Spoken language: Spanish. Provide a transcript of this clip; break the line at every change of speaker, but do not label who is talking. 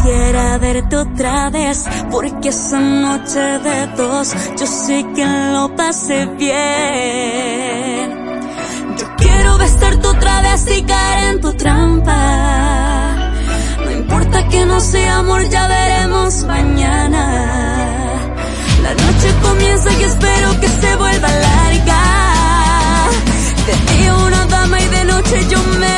quisiera verte otra vez, porque esa noche de dos yo sé que lo pasé bien. Yo quiero besarte otra vez y caer en tu trampa. No importa que no sea amor, ya veremos mañana. La noche comienza y espero que se vuelva larga. De día una dama y de noche yo me